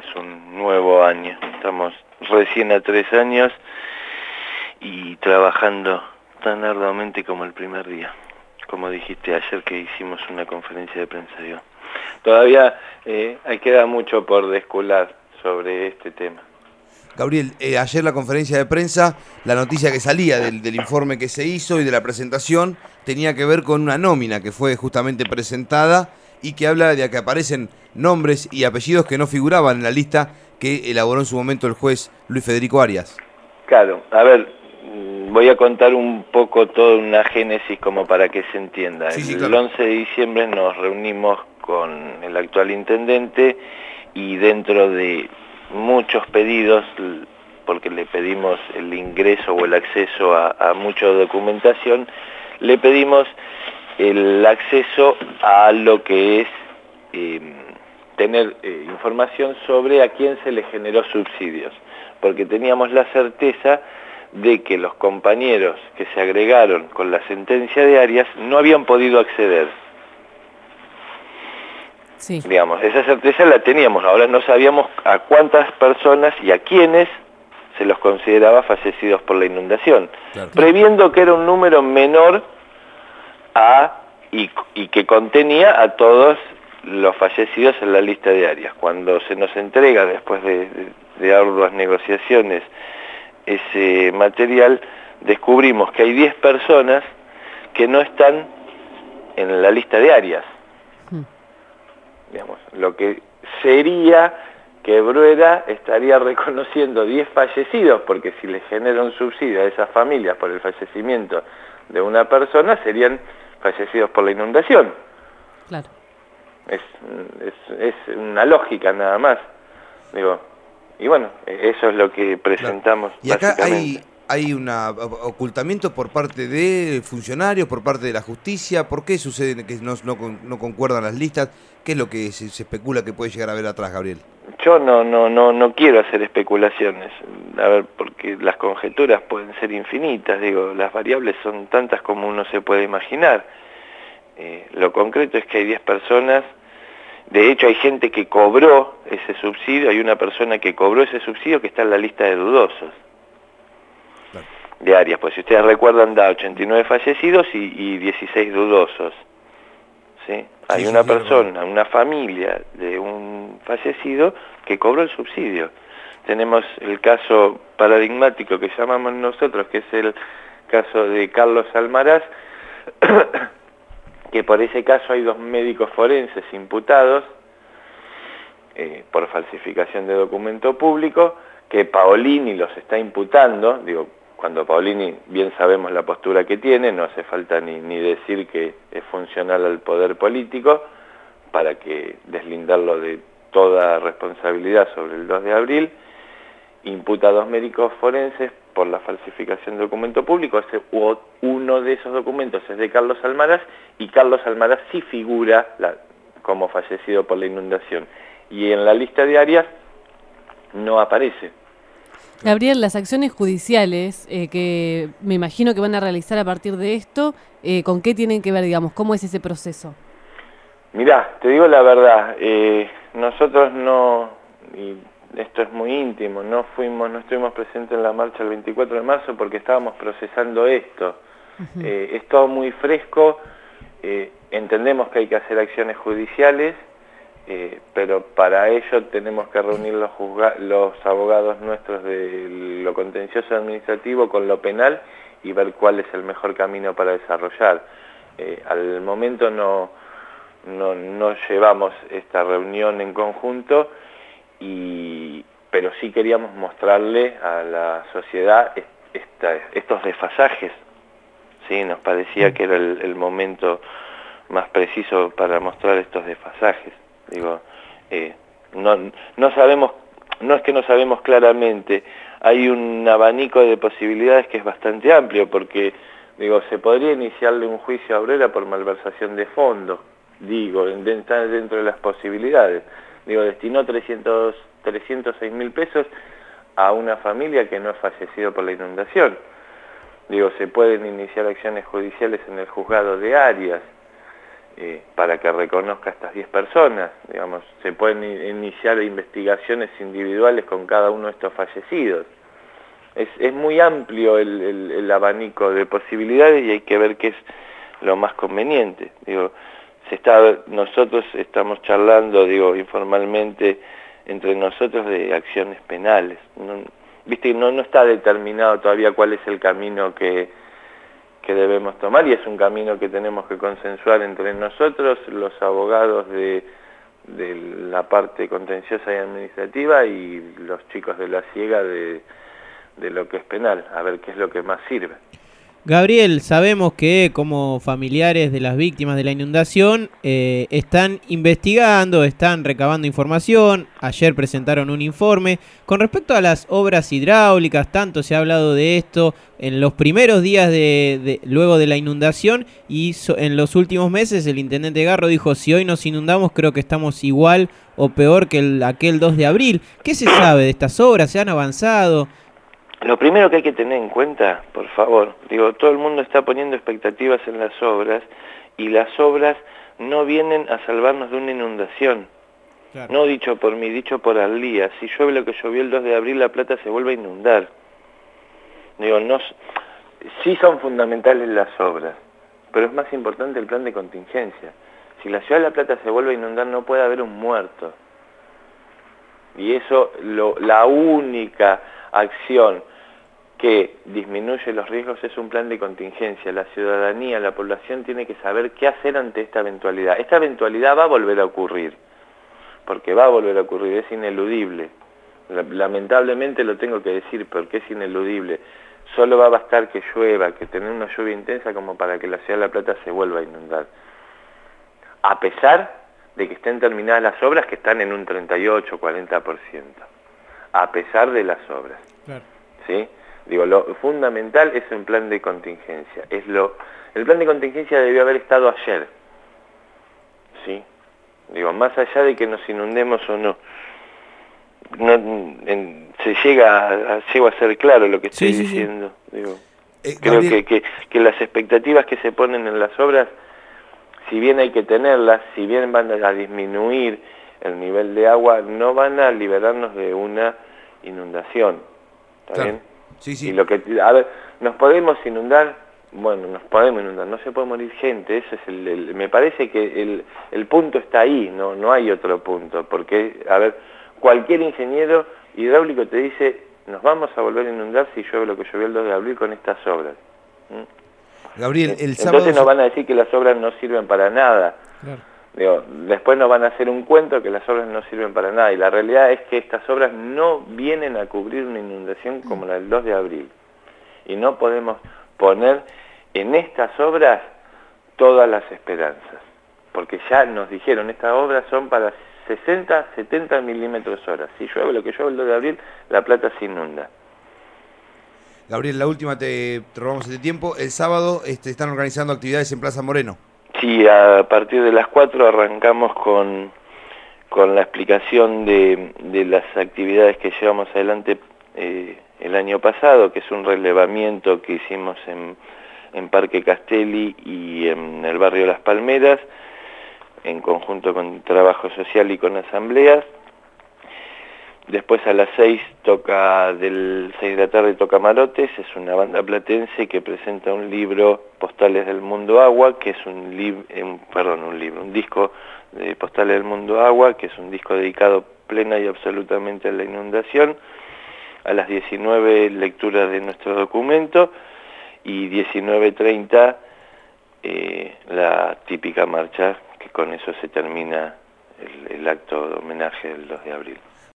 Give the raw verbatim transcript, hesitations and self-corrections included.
es un nuevo año. Estamos recién a tres años y trabajando tan arduamente como el primer día. Como dijiste ayer que hicimos una conferencia de prensa, digo. Todavía eh, hay queda mucho por descular sobre este tema. Gabriel, eh, ayer la conferencia de prensa, la noticia que salía del, del informe que se hizo y de la presentación tenía que ver con una nómina que fue justamente presentada y que habla de que aparecen nombres y apellidos que no figuraban en la lista que elaboró en su momento el juez Luis Federico Arias. Claro, a ver, voy a contar un poco toda una génesis como para que se entienda. Sí, sí, El claro. once de diciembre nos reunimos con el actual intendente y dentro de muchos pedidos, porque le pedimos el ingreso o el acceso a, a mucha documentación, le pedimos el acceso a lo que es eh, tener eh, información sobre a quién se le generó subsidios, porque teníamos la certeza de que los compañeros que se agregaron con la sentencia de Arias no habían podido acceder. Sí. Digamos, esa certeza la teníamos, ahora no sabíamos a cuántas personas y a quiénes se los consideraba fallecidos por la inundación, Claro. previendo que era un número menor a y, y que contenía a todos los fallecidos en la lista de Arias. Cuando se nos entrega, después de, de, de arduas negociaciones, ese material, descubrimos que hay diez personas que no están en la lista de Arias. Digamos, lo que sería que Bruera estaría reconociendo diez fallecidos, porque si le genera un subsidio a esas familias por el fallecimiento de una persona, serían fallecidos por la inundación. Claro. Es, es, es una lógica nada más. Digo, y bueno, eso es lo que presentamos. Claro. Y acá básicamente. hay, hay un ocultamiento por parte de funcionarios, por parte de la justicia. ¿Por qué sucede que no, no, no concuerdan las listas? ¿Qué es lo que se, se especula que puede llegar a haber atrás, Gabriel? Yo no, no, no, no quiero hacer especulaciones, a ver, porque las conjeturas pueden ser infinitas, digo, las variables son tantas como uno se puede imaginar. Eh, lo concreto es que hay diez personas, de hecho hay gente que cobró ese subsidio, hay una persona que cobró ese subsidio que está en la lista de dudosos. Claro. De Arias, pues si ustedes recuerdan da ochenta y nueve fallecidos y, y dieciséis dudosos. ¿Sí? Hay sí, una sí, persona, sí, una familia de un fallecido que cobró el subsidio. Tenemos el caso paradigmático que llamamos nosotros, que es el caso de Carlos Almaraz, que por ese caso hay dos médicos forenses imputados eh, por falsificación de documento público, que Paolini los está imputando, digo, cuando Paolini bien sabemos la postura que tiene, no hace falta ni, ni decir que es funcional al poder político, para que deslindarlo de toda responsabilidad sobre el dos de abril, imputa a dos médicos forenses por la falsificación de documento público. Ese, uno de esos documentos es de Carlos Almaraz, y Carlos Almaraz sí figura la, como fallecido por la inundación, y en la lista de Arias no aparece. Gabriel, las acciones judiciales eh, que me imagino que van a realizar a partir de esto, eh, ¿con qué tienen que ver, digamos? ¿Cómo es ese proceso? Mirá, te digo la verdad, eh, nosotros no, y esto es muy íntimo, no fuimos, no estuvimos presentes en la marcha el veinticuatro de marzo porque estábamos procesando esto. Uh-huh. eh, es todo muy fresco, eh, entendemos que hay que hacer acciones judiciales, Eh, pero para ello tenemos que reunir los, juzga los abogados nuestros de lo contencioso administrativo con lo penal y ver cuál es el mejor camino para desarrollar. Eh, al momento no, no, no llevamos esta reunión en conjunto, y, pero sí queríamos mostrarle a la sociedad esta, estos desfasajes. ¿Sí? Nos parecía que era el, el momento más preciso para mostrar estos desfasajes. Digo, eh, no, no sabemos, no es que no sabemos claramente, hay un abanico de posibilidades que es bastante amplio, porque, digo, se podría iniciarle un juicio a Bruera por malversación de fondos, digo, está dentro de las posibilidades. Digo, destinó trescientos seis mil pesos a una familia que no ha fallecido por la inundación. Digo, se pueden iniciar acciones judiciales en el juzgado de Arias. eh, para que reconozca a estas diez personas. Digamos, se pueden iniciar investigaciones individuales con cada uno de estos fallecidos. Es, es muy amplio el, el, el abanico de posibilidades y hay que ver qué es lo más conveniente. Digo, se está, nosotros estamos charlando, digo, informalmente entre nosotros de acciones penales. No, viste, no, no está determinado todavía cuál es el camino que, que debemos tomar y es un camino que tenemos que consensuar entre nosotros, los abogados de, de la parte contenciosa y administrativa y los chicos de la ciega de de lo que es penal, a ver qué es lo que más sirve. Gabriel, sabemos que como familiares de las víctimas de la inundación eh, están investigando, están recabando información, ayer presentaron un informe. Con respecto a las obras hidráulicas, tanto se ha hablado de esto en los primeros días de, de luego de la inundación y so, en los últimos meses el intendente Garro dijo, si hoy nos inundamos creo que estamos igual o peor que el, aquel dos de abril. ¿Qué se sabe de estas obras? ¿Se han avanzado? Lo primero que hay que tener en cuenta, por favor, digo, todo el mundo está poniendo expectativas en las obras y las obras no vienen a salvarnos de una inundación. Claro. No dicho por mí, dicho por Arlía. Si llueve lo que llovió el dos de abril, La Plata se vuelve a inundar. Digo, no, sí son fundamentales las obras, pero es más importante el plan de contingencia. Si la ciudad de La Plata se vuelve a inundar, no puede haber un muerto. Y eso, lo, la única acción que disminuye los riesgos es un plan de contingencia. La ciudadanía, la población tiene que saber qué hacer ante esta eventualidad. Esta eventualidad va a volver a ocurrir, porque va a volver a ocurrir, es ineludible. Lamentablemente lo tengo que decir porque es ineludible. Solo va a bastar que llueva, que tener una lluvia intensa como para que la ciudad de La Plata se vuelva a inundar. A pesar de que estén terminadas las obras que están en un treinta y ocho, cuarenta por ciento. A pesar de las obras. Claro. ¿Sí? Digo, lo fundamental es un plan de contingencia. Es lo, el plan de contingencia debió haber estado ayer. ¿Sí? Digo, más allá de que nos inundemos o no, no en, se llega a, llego a ser claro lo que estoy sí, diciendo. Sí, sí. Digo, eh, creo que, que, que las expectativas que se ponen en las obras, si bien hay que tenerlas, si bien van a disminuir el nivel de agua, no van a liberarnos de una inundación. ¿Está claro. bien? Sí, sí. Y lo que, a ver, ¿nos podemos inundar? Bueno, nos podemos inundar, no se puede morir gente, eso es el, el me parece que el, el punto está ahí, no, no hay otro punto, porque, a ver, cualquier ingeniero hidráulico te dice, nos vamos a volver a inundar si llueve lo que llovió el dos de abril con estas obras. ¿Mm? Gabriel, el sábado... Entonces nos van a decir que las obras no sirven para nada. Claro. Digo, después nos van a hacer un cuento que las obras no sirven para nada, y la realidad es que estas obras no vienen a cubrir una inundación como la del dos de abril. Y no podemos poner en estas obras todas las esperanzas, porque ya nos dijeron, estas obras son para sesenta, setenta milímetros hora. Si llueve lo que llueve el dos de abril, La Plata se inunda. Gabriel, la última, te, te robamos este tiempo. El sábado este, están organizando actividades en Plaza Moreno. Sí, a partir de las cuatro arrancamos con, con la explicación de, de las actividades que llevamos adelante eh, el año pasado, que es un relevamiento que hicimos en, en Parque Castelli y en el barrio Las Palmeras, en conjunto con Trabajo Social y con asambleas. Después a las seis toca, del seis de la tarde toca Marotes, es una banda platense que presenta un libro, Postales del Mundo Agua, que es un libro, un, perdón, un libro, un disco de Postales del Mundo Agua, que es un disco dedicado plena y absolutamente a la inundación. A las diecinueve lectura de nuestro documento y diecinueve treinta eh, la típica marcha, que con eso se termina el, el acto de homenaje del dos de abril.